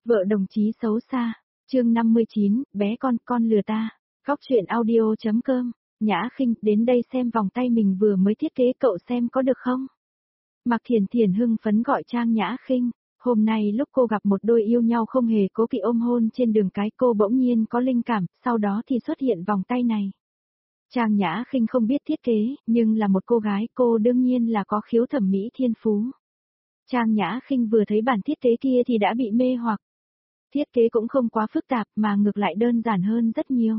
Vợ đồng chí xấu xa. Chương 59, bé con lừa ta. Góc truyện audio.com. Nhã Khinh, đến đây xem vòng tay mình vừa mới thiết kế, cậu xem có được không? Mạc Thiền Thiền hưng phấn gọi Trang Nhã Khinh. Hôm nay lúc cô gặp một đôi yêu nhau không hề cố kỵ ôm hôn trên đường cái, cô bỗng nhiên có linh cảm, sau đó thì xuất hiện vòng tay này. Trang Nhã Khinh không biết thiết kế, nhưng là một cô gái, cô đương nhiên là có khiếu thẩm mỹ thiên phú. Trang Nhã Khinh vừa thấy bản thiết kế kia thì đã bị mê hoặc. Thiết kế cũng không quá phức tạp mà ngược lại đơn giản hơn rất nhiều.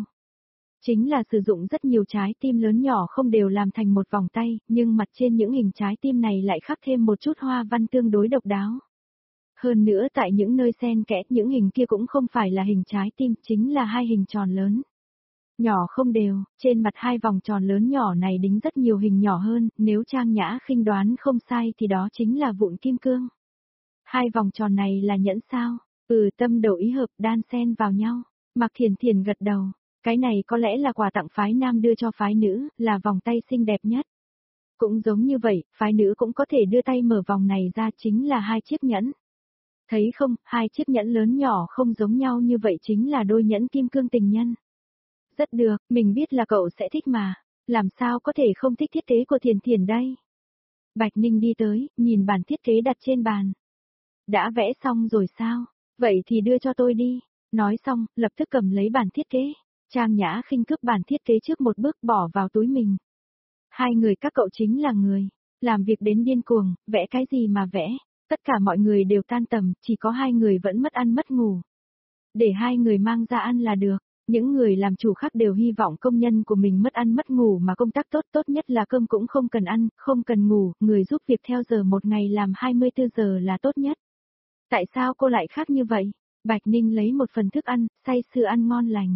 Chính là sử dụng rất nhiều trái tim lớn nhỏ không đều làm thành một vòng tay, nhưng mặt trên những hình trái tim này lại khắc thêm một chút hoa văn tương đối độc đáo. Hơn nữa tại những nơi xen kẽ, những hình kia cũng không phải là hình trái tim, chính là hai hình tròn lớn. Nhỏ không đều, trên mặt hai vòng tròn lớn nhỏ này đính rất nhiều hình nhỏ hơn, nếu Trang Nhã Khinh đoán không sai thì đó chính là vụn kim cương. Hai vòng tròn này là nhẫn sao? Tâm đầu ý hợp, đan xen vào nhau. Mạc Thiền Thiền gật đầu, cái này có lẽ là quà tặng phái nam đưa cho phái nữ, là vòng tay xinh đẹp nhất. Cũng giống như vậy, phái nữ cũng có thể đưa tay mở vòng này ra, chính là hai chiếc nhẫn. Thấy không, hai chiếc nhẫn lớn nhỏ không giống nhau như vậy chính là đôi nhẫn kim cương tình nhân. Rất được, mình biết là cậu sẽ thích mà, làm sao có thể không thích thiết kế của Thiền Thiền đây. Bạch Ninh đi tới, nhìn bản thiết kế đặt trên bàn. Đã vẽ xong rồi sao? Vậy thì đưa cho tôi đi. Nói xong, lập tức cầm lấy bản thiết kế. Trang Nhã Khinh cướp bản thiết kế trước một bước bỏ vào túi mình. Hai người các cậu chính là người. Làm việc đến điên cuồng, vẽ cái gì mà vẽ. Tất cả mọi người đều tan tầm, chỉ có hai người vẫn mất ăn mất ngủ. Để hai người mang ra ăn là được. Những người làm chủ khác đều hy vọng công nhân của mình mất ăn mất ngủ mà công tác tốt nhất là cơm cũng không cần ăn, không cần ngủ, người giúp việc theo giờ một ngày làm 24 giờ là tốt nhất. Tại sao cô lại khác như vậy? Bạch Ninh lấy một phần thức ăn, say sưa ăn ngon lành.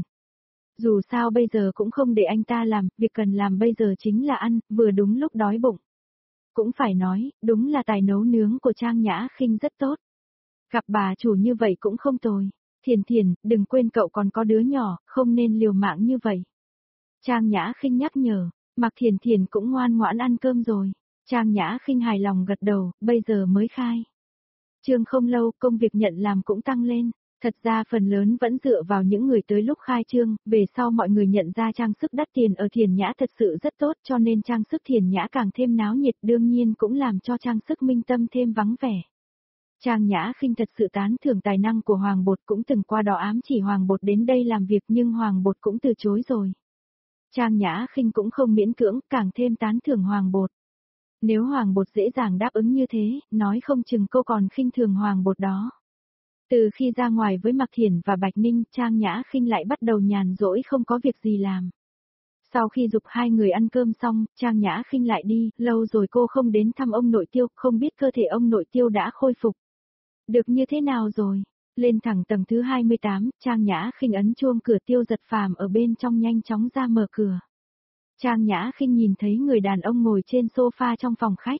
Dù sao bây giờ cũng không để anh ta làm, việc cần làm bây giờ chính là ăn, vừa đúng lúc đói bụng. Cũng phải nói, đúng là tài nấu nướng của Trang Nhã Khinh rất tốt. Gặp bà chủ như vậy cũng không tồi. Thiền Thiền, đừng quên cậu còn có đứa nhỏ, không nên liều mạng như vậy. Trang Nhã Khinh nhắc nhở, Mạc Thiền Thiền cũng ngoan ngoãn ăn cơm rồi. Trang Nhã Khinh hài lòng gật đầu, bây giờ mới khai. Trương không lâu, công việc nhận làm cũng tăng lên. Thật ra phần lớn vẫn dựa vào những người tới lúc khai trương, về sau mọi người nhận ra trang sức đắt tiền ở Thiền Nhã thật sự rất tốt, cho nên trang sức Thiền Nhã càng thêm náo nhiệt, đương nhiên cũng làm cho trang sức Minh Tâm thêm vắng vẻ. Trang Nhã Khinh thật sự tán thưởng tài năng của Hoàng Bột, cũng từng qua đó ám chỉ Hoàng Bột đến đây làm việc nhưng Hoàng Bột cũng từ chối rồi. Trang Nhã Khinh cũng không miễn cưỡng, càng thêm tán thưởng Hoàng Bột. Nếu Hoàng Bột dễ dàng đáp ứng như thế, nói không chừng cô còn khinh thường Hoàng Bột đó. Từ khi ra ngoài với Mạc Thiển và Bạch Ninh, Trang Nhã Khinh lại bắt đầu nhàn rỗi không có việc gì làm. Sau khi giục hai người ăn cơm xong, Trang Nhã Khinh lại đi, lâu rồi cô không đến thăm ông nội Tiêu, không biết cơ thể ông nội Tiêu đã khôi phục. Được như thế nào rồi? Lên thẳng tầng thứ 28, Trang Nhã Khinh ấn chuông cửa. Tiêu Giật Phàm ở bên trong nhanh chóng ra mở cửa. Trang Nhã Khinh nhìn thấy người đàn ông ngồi trên sofa trong phòng khách.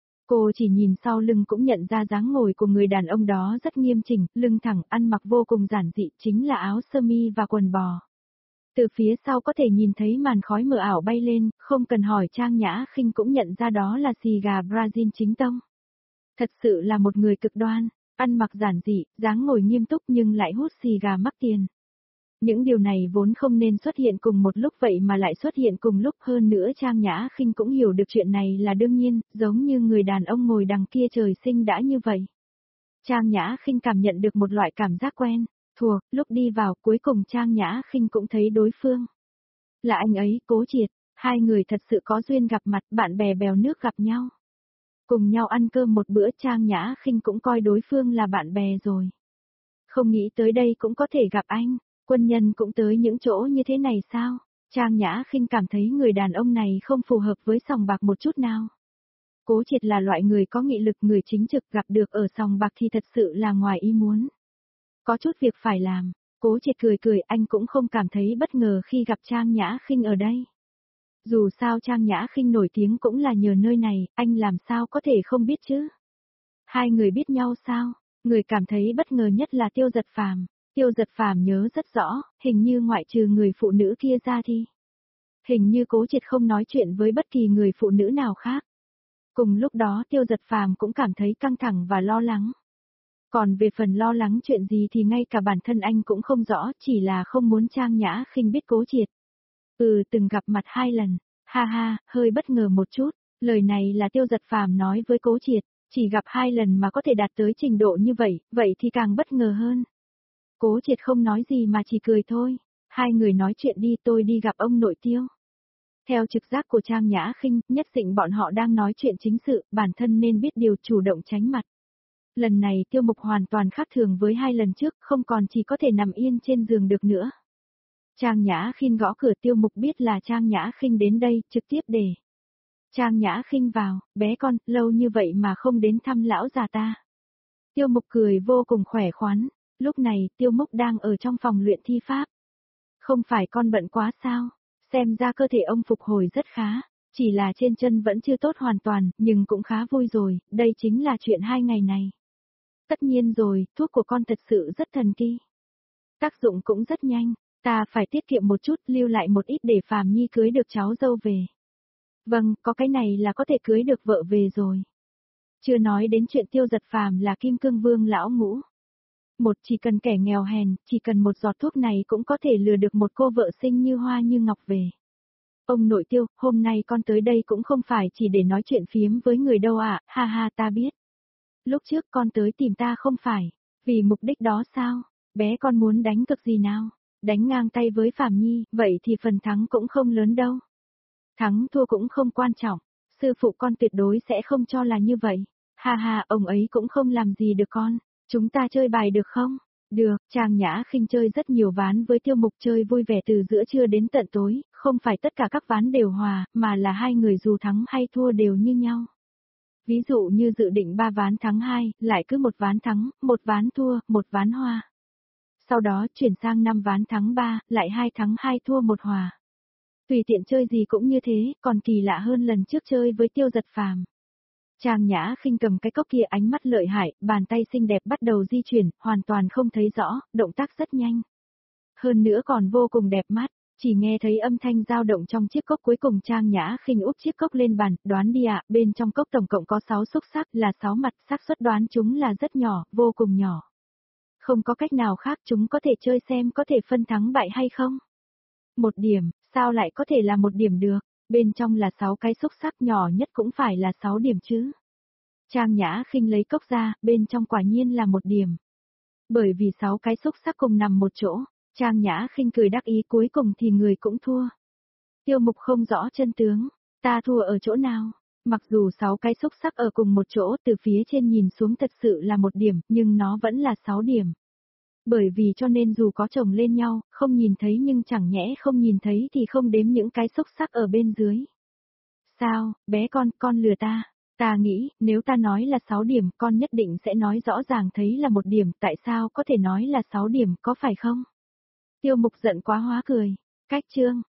Cô chỉ nhìn sau lưng cũng nhận ra dáng ngồi của người đàn ông đó rất nghiêm chỉnh, lưng thẳng, ăn mặc vô cùng giản dị, chính là áo sơ mi và quần bò. Từ phía sau có thể nhìn thấy màn khói mờ ảo bay lên, không cần hỏi Trang Nhã Khinh cũng nhận ra đó là xì gà Brazil chính tông. Thật sự là một người cực đoan, ăn mặc giản dị, dáng ngồi nghiêm túc nhưng lại hút xì gà mắc tiền. Những điều này vốn không nên xuất hiện cùng một lúc vậy mà lại xuất hiện cùng lúc, hơn nữa Trang Nhã Khinh cũng hiểu được chuyện này là đương nhiên, giống như người đàn ông ngồi đằng kia trời sinh đã như vậy. Trang Nhã Khinh cảm nhận được một loại cảm giác quen, thuộc, lúc đi vào cuối cùng Trang Nhã Khinh cũng thấy đối phương. Là anh ấy, Cố Triệt, hai người thật sự có duyên gặp mặt, bạn bè bèo nước gặp nhau. Cùng nhau ăn cơm một bữa, Trang Nhã Khinh cũng coi đối phương là bạn bè rồi. Không nghĩ tới đây cũng có thể gặp anh. Quân nhân cũng tới những chỗ như thế này sao? Trang Nhã Khinh cảm thấy người đàn ông này không phù hợp với sòng bạc một chút nào. Cố Triệt là loại người có nghị lực, người chính trực, gặp được ở sòng bạc thì thật sự là ngoài ý muốn. Có chút việc phải làm. Cố Triệt cười cười, anh cũng không cảm thấy bất ngờ khi gặp Trang Nhã Khinh ở đây. Dù sao Trang Nhã Khinh nổi tiếng cũng là nhờ nơi này, anh làm sao có thể không biết chứ? Hai người biết nhau sao? Người cảm thấy bất ngờ nhất là Tiêu Giật Phàm. Tiêu Giật Phàm nhớ rất rõ, hình như ngoại trừ người phụ nữ kia ra thì hình như Cố Triệt không nói chuyện với bất kỳ người phụ nữ nào khác. Cùng lúc đó Tiêu Giật Phàm cũng cảm thấy căng thẳng và lo lắng. Còn về phần lo lắng chuyện gì thì ngay cả bản thân anh cũng không rõ, chỉ là không muốn Trang Nhã Khinh biết Cố Triệt. Từng gặp mặt 2 lần, ha ha, hơi bất ngờ một chút, lời này là Tiêu Giật Phàm nói với Cố Triệt, chỉ gặp 2 lần mà có thể đạt tới trình độ như vậy, vậy thì càng bất ngờ hơn. Cố Triệt không nói gì mà chỉ cười thôi, hai người nói chuyện đi, tôi đi gặp ông nội Tiêu. Theo trực giác của Trang Nhã Khinh, nhất định bọn họ đang nói chuyện chính sự, bản thân nên biết điều chủ động tránh mặt. Lần này Tiêu Mục hoàn toàn khác thường với 2 lần trước, không còn chỉ có thể nằm yên trên giường được nữa. Trang Nhã Khinh gõ cửa, Tiêu Mục biết là Trang Nhã Khinh đến đây, trực tiếp để Trang Nhã Khinh vào, bé con, lâu như vậy mà không đến thăm lão già ta. Tiêu Mục cười vô cùng khỏe khoắn, lúc này Tiêu Mục đang ở trong phòng luyện thi pháp. Không phải con bận quá sao, xem ra cơ thể ông phục hồi rất khá, chỉ là trên chân vẫn chưa tốt hoàn toàn, nhưng cũng khá vui rồi, đây chính là chuyện 2 ngày này. Tất nhiên rồi, thuốc của con thật sự rất thần kỳ. Tác dụng cũng rất nhanh, ta phải tiết kiệm một chút, lưu lại một ít để Phàm Nhi cưới được cháu dâu về. Vâng, có cái này là có thể cưới được vợ về rồi. Chưa nói đến chuyện Tiêu Giật Phàm là Kim Cương Vương lão ngũ. Chỉ cần kẻ nghèo hèn, chỉ cần một giọt thuốc này cũng có thể lừa được một cô vợ xinh như hoa như ngọc về. Ông nội Tiêu, hôm nay con tới đây cũng không phải chỉ để nói chuyện phiếm với người đâu ạ, ha ha, ta biết. Lúc trước con tới tìm ta không phải vì mục đích đó sao? Bé con muốn đánh cực gì nào? Đánh ngang tay với Phàm Nhi, vậy thì phần thắng cũng không lớn đâu. Thắng thua cũng không quan trọng, sư phụ con tuyệt đối sẽ không cho là như vậy. Ha ha, ông ấy cũng không làm gì được con. Chúng ta chơi bài được không? Được, Trang Nhã Khinh chơi rất nhiều ván với Tiêu Mục, chơi vui vẻ từ giữa trưa đến tận tối, không phải tất cả các ván đều hòa, mà là hai người dù thắng hay thua đều như nhau. Ví dụ như dự định 3 ván thắng 2, lại cứ 1 ván thắng, 1 ván thua, 1 ván hòa. Sau đó chuyển sang 5 ván thắng 3, lại 2 thắng 2 thua 1 hòa. Tùy tiện chơi gì cũng như thế, còn kỳ lạ hơn lần trước chơi với Tiêu Giật Phàm. Trang Nhã Khinh cầm cái cốc kia, ánh mắt lợi hại, bàn tay xinh đẹp bắt đầu di chuyển, hoàn toàn không thấy rõ, động tác rất nhanh. Hơn nữa còn vô cùng đẹp mắt, chỉ nghe thấy âm thanh dao động trong chiếc cốc. Cuối cùng Trang Nhã Khinh úp chiếc cốc lên bàn, đoán đi ạ, bên trong cốc tổng cộng có 6 xúc xắc, là 6 mặt, xác suất đoán chúng là rất nhỏ, vô cùng nhỏ. Không có cách nào khác, chúng có thể chơi xem có thể phân thắng bại hay không. 1 điểm, sao lại có thể là 1 điểm được? Bên trong là 6 cái xúc xắc, nhỏ nhất cũng phải là 6 điểm chứ. Trang Nhã Khinh lấy cốc ra, bên trong quả nhiên là 1 điểm. Bởi vì 6 cái xúc xắc cùng nằm một chỗ, Trang Nhã Khinh cười đắc ý, cuối cùng thì người cũng thua. Tiêu Mục không rõ chân tướng, ta thua ở chỗ nào? Mặc dù 6 cái xúc xắc ở cùng một chỗ, từ phía trên nhìn xuống thật sự là 1 điểm, nhưng nó vẫn là 6 điểm. Bởi vì cho nên dù có chồng lên nhau, không nhìn thấy, nhưng chẳng nhẽ không nhìn thấy thì không đếm những cái xúc xắc ở bên dưới. Sao, bé con lừa ta. Ta nghĩ, nếu ta nói là 6 điểm, con nhất định sẽ nói rõ ràng thấy là 1 điểm, tại sao có thể nói là 6 điểm, có phải không? Tiêu Mục giận quá hóa cười. Cách chương.